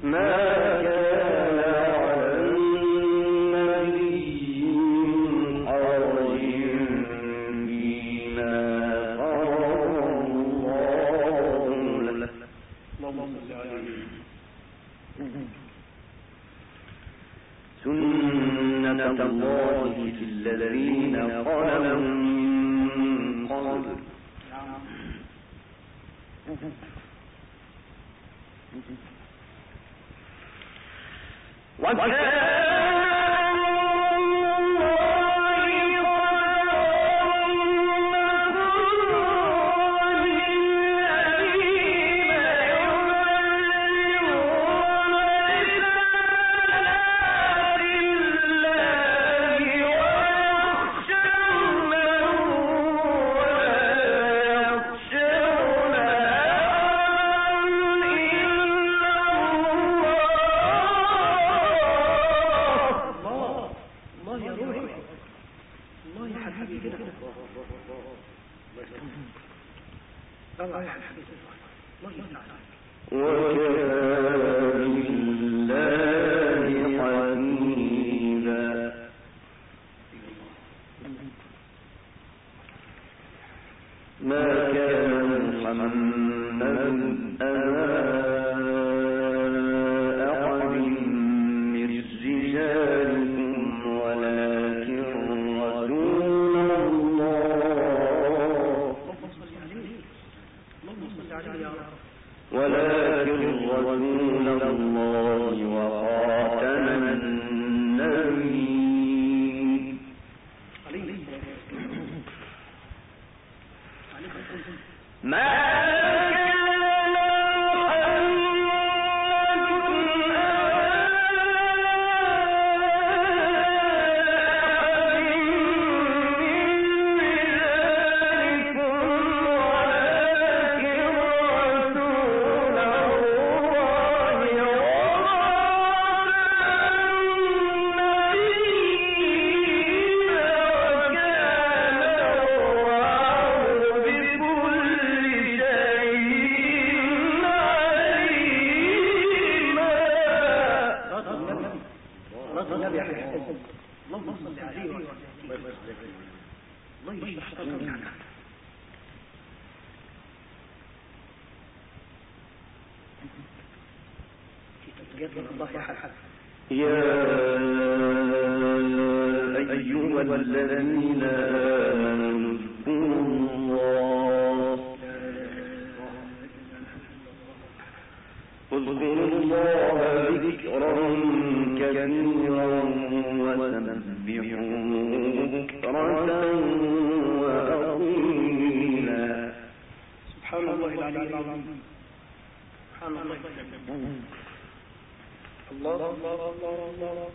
سنة الله في الذين خلوا من قبل الذين آمنوا اذكروا الله ذكرا كثيرا وسبحوه بكرة وأصيلا. سبحان الله العلي العظيم. سبحان الله. الله الله الله الله.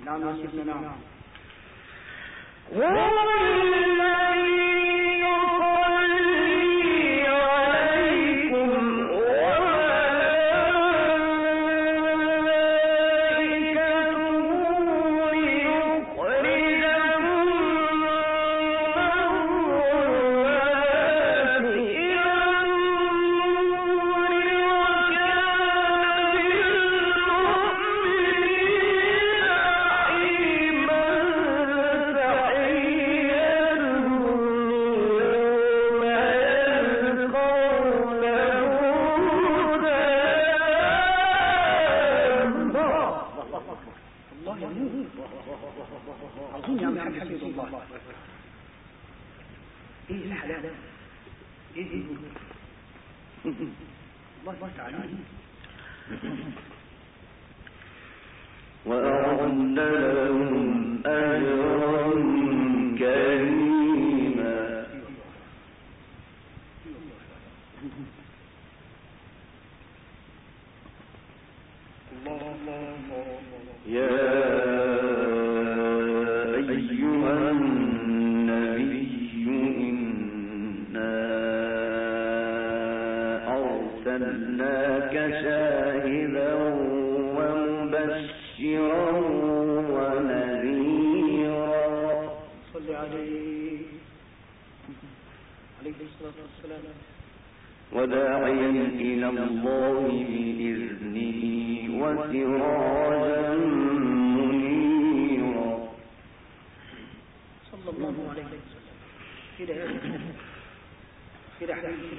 نعم يا سيدنا نعم. عظيم يا عم حبيب الله. ايه الحلاوه؟ ايه الله تعالى. وأعد لهم أجرا كريما. يا أيها النبي إنا أرسلناك شاهدا ومبشرا ونذيرا. صل عليه الصلاة والسلام. وداعيا إلى الله بإذنه وسراجا منيرا. صلى الله عليه وسلم. كده حبيبي.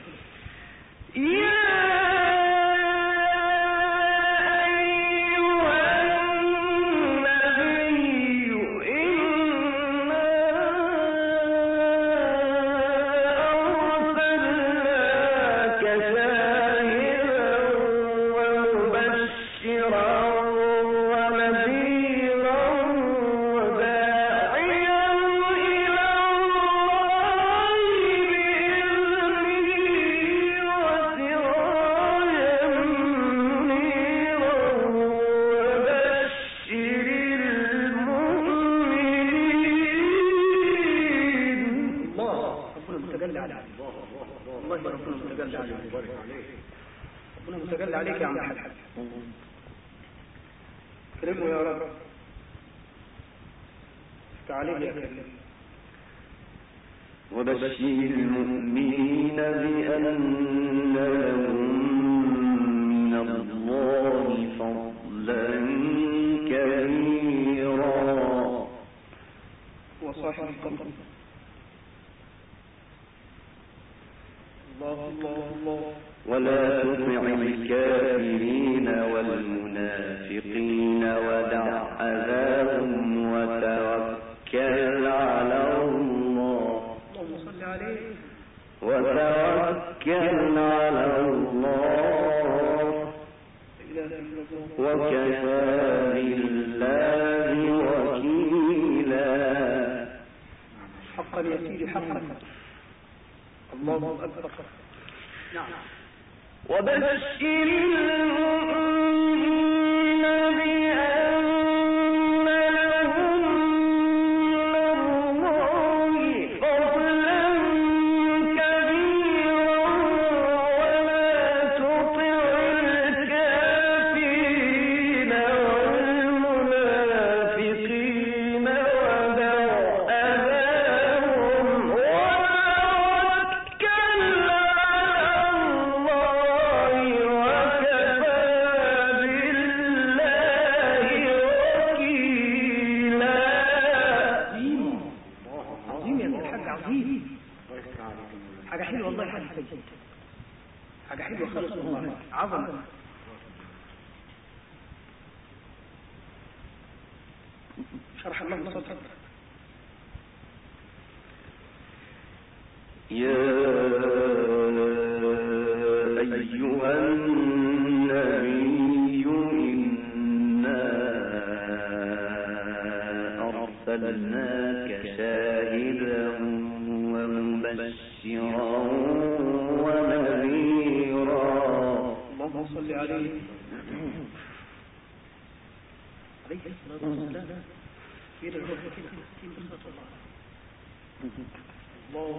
ربنا متجلى عليك يا عم الحاج. كرمه يا رب. تعاليه يا كريم. وبشر المؤمنين بأن لهم من الله فضلا كبيرا. وصاحب القمر. الله. ولا تطع الكافرين والمنافقين ودع أذاهم وتوكل على الله. اللهم صل عليه. وتوكل على الله وكفى بالله وكيلا. حقا يا سيدي حقا. الله أكبر. نعم. وبشر المؤمنين بأن لهم من الله فضلا كبيرا ولا تطع الكافرين والمنافقين ودع أذاهم وتوكل حاجة حلوة والله. حاجة حلوة خالص والله. عظمة. شرح الله صدرك. يا أيها النبي إنا أرسلناك شاهدا ومبشرا ونذيرا. اللهم صل عليه الصلاة والسلام. كده كده الله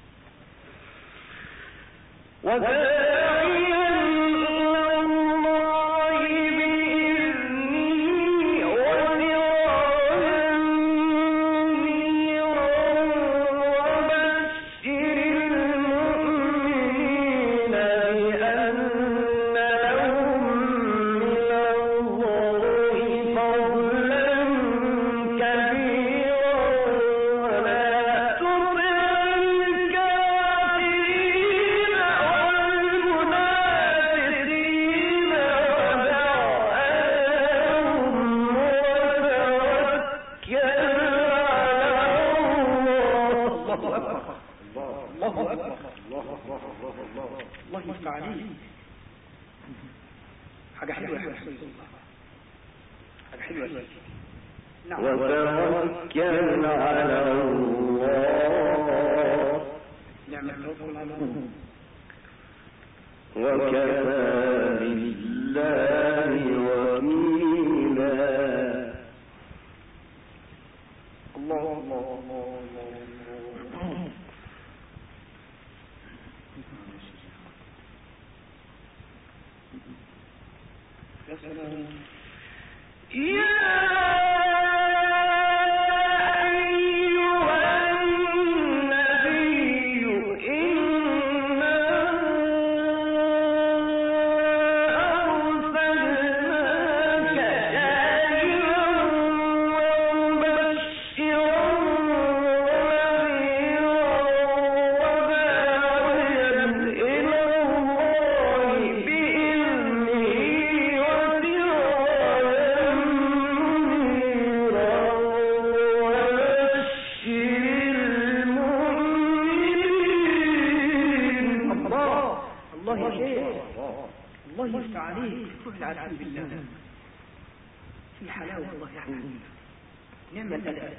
حاجة حلوة يا حسين الله، حاجة حلوة يا سيدي. نعم. وتوكل على الله. نعم التوكل على الله. وكفى بالله وكيلا. الله الله الله الله. يا سلام. الله يفتح عليك، تفعل العالم بالله في حلاوة الله يا حبيبي. نعم الأداء.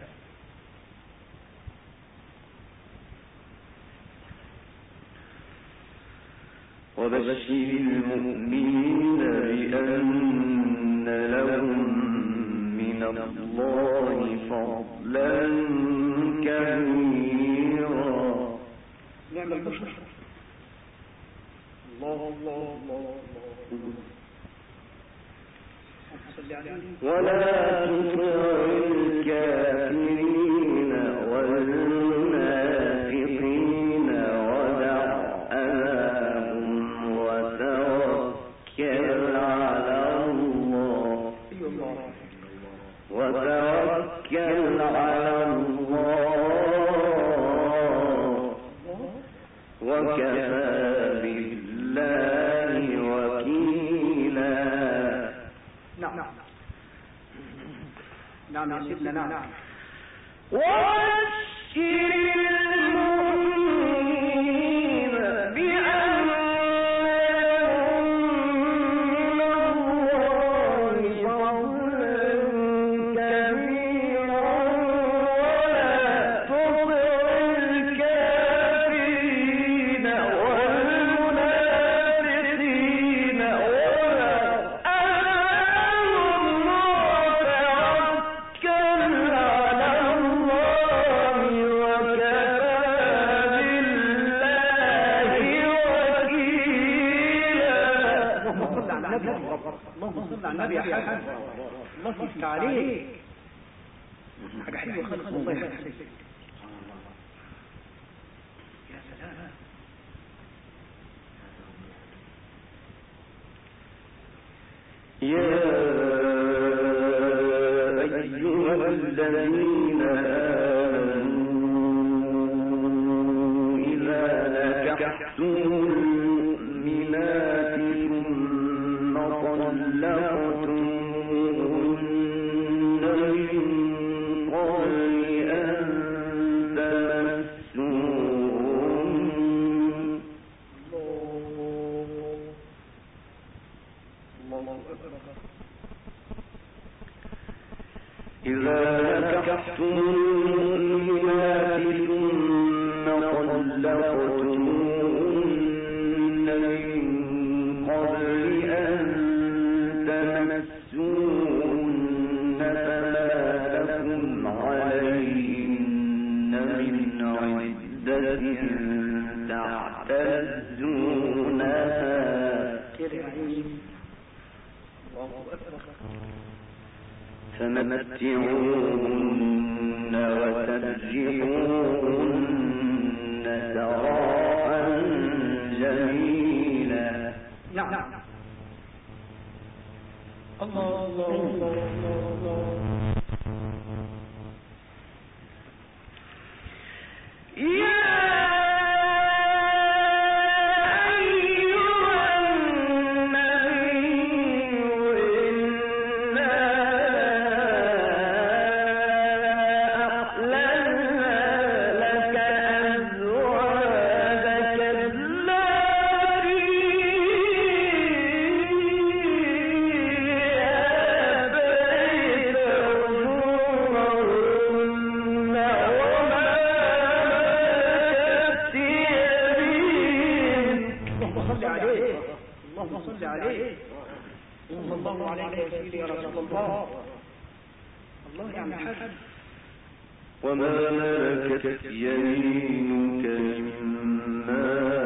وبشر المؤمنين بأن لهم من الله فضلا كبيرا. نعم البشر. الله الله الله الله. ولا تطع الكافرين والمنافقين ودع أذاهم وتوكل على الله. وتوكل على الله وكفى بالله وكيلا. نعم نعم يا سيدنا. نعم. وبشر المؤمنين بأن لهم من الله فضلا كبيرا. ولا تطع الكافرين والمنافقين اللهم صل على النبي يا حسن. الله يفتح عليك. حاجة حلوة خالص والله يا حسن. يا سلام. يا أيها الذين آمنوا إذا نكحتم المؤمنات ثم طلقتموهن من قبل أن تمسوهن. إذا نكحتم المؤمنات ثم طلقتموهن من قبل أن تمسوهن فما لكم فمتعوهن وسرحوهن سراحا جميلا. نعم. الله الله الله الله. وما ملكت يمينك مما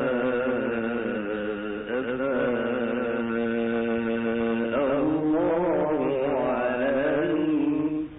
أفاء الله عليك.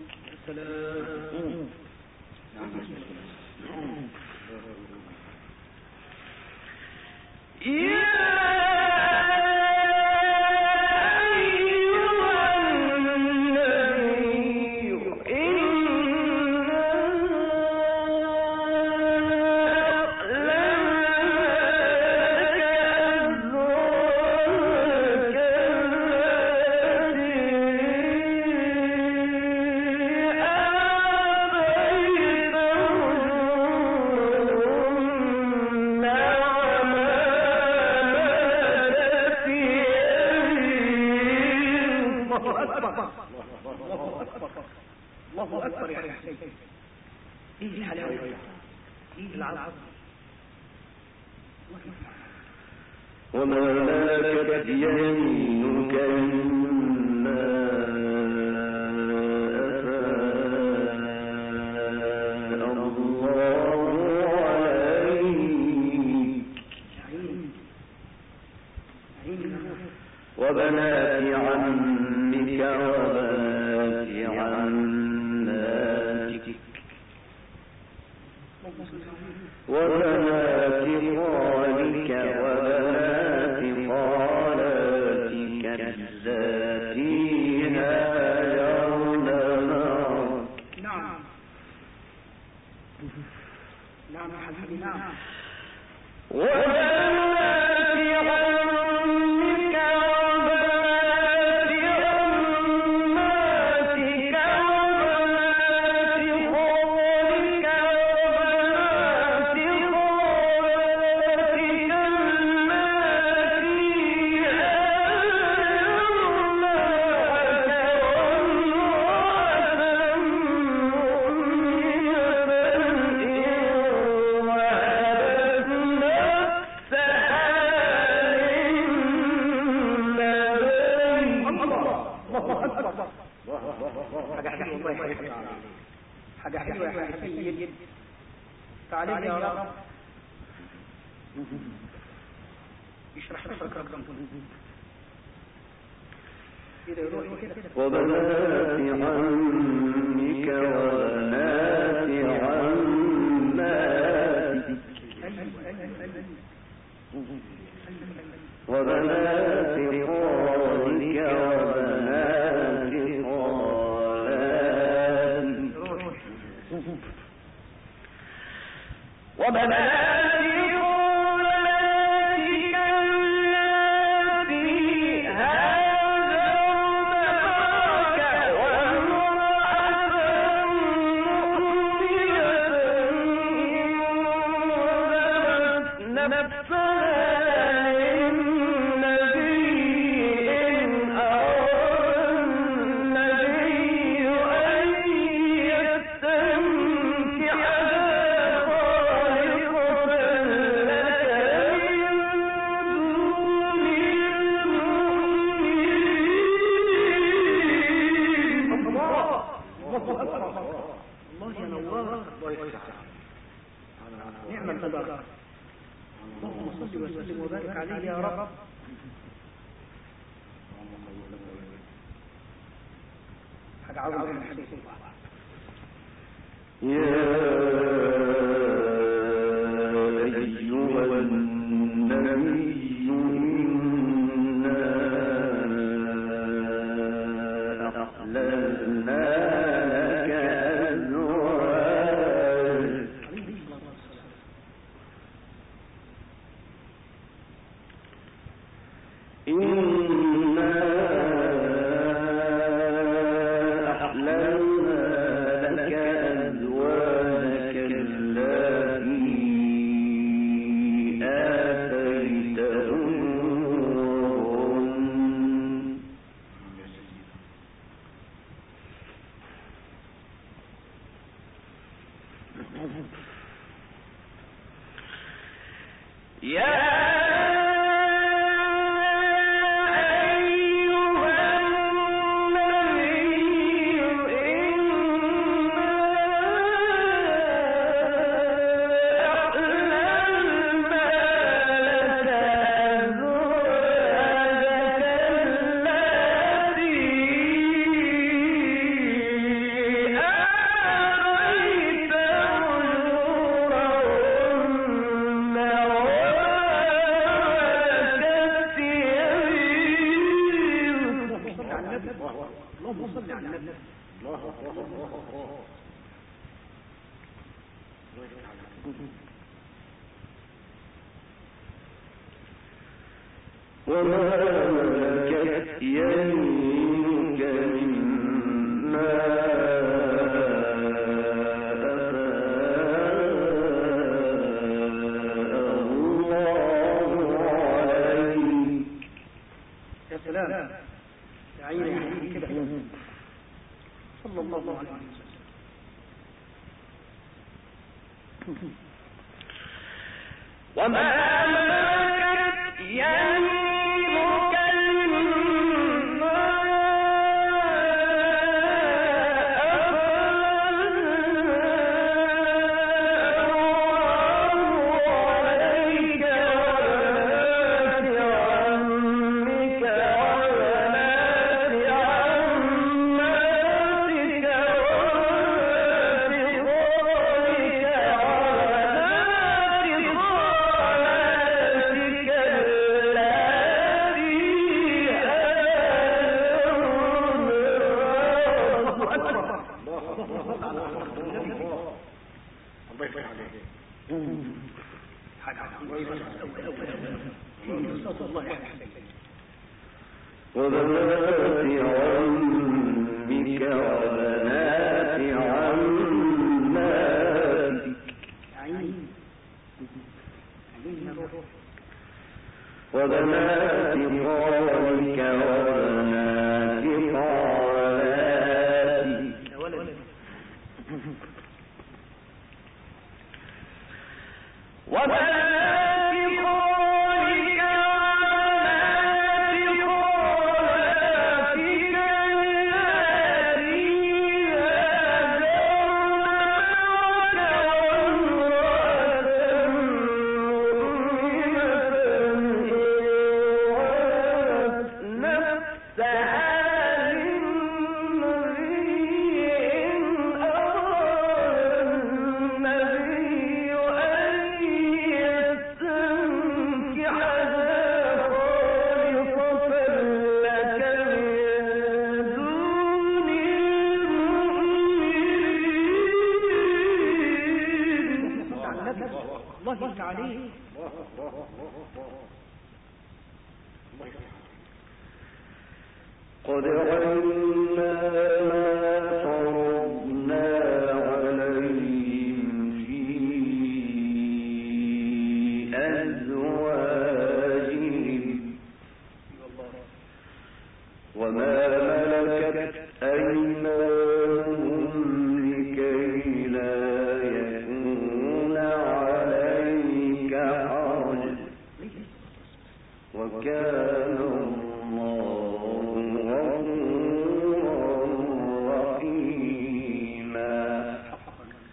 الله أكبر يا حسين. إيه الحلاوة؟ إيه العظمة؟ وما ملكت يمينك مما أفاء الله عليك. وبنات عمك وبنات عماتك وبنات خالك وبنات خالاتك اللاتي هاجرن معك. نعم نعم يا حبيبي. نعم. حاجة حلوة يا سيد. تعالى يا رب يشرح لك رقم كده يروح كده. وبنات عمك وبنات عماتك وبنات خالك وبنات خالاتك وبنات نفسها للنبي وبارك عليه يا رب. حاجة عظمة يا حسين.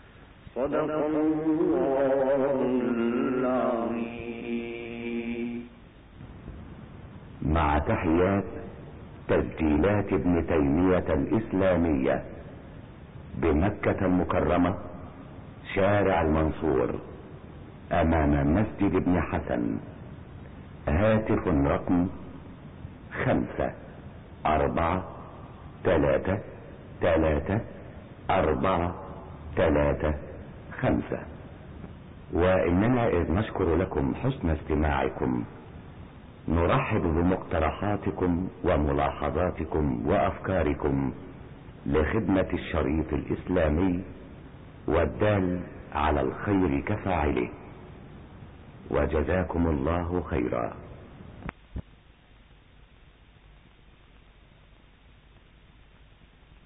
صدق الله العظيم. تحيات تسجيلات ابن تيمية الإسلامية بمكة المكرمة، شارع المنصور، أمام مسجد ابن حسن. هاتف رقم 5433435. وإننا إذ نشكر لكم حسن استماعكم، نرحب بمقترحاتكم وملاحظاتكم وأفكاركم لخدمة الشريط الإسلامي والدال على الخير كفاعله، وجزاكم الله خيرا.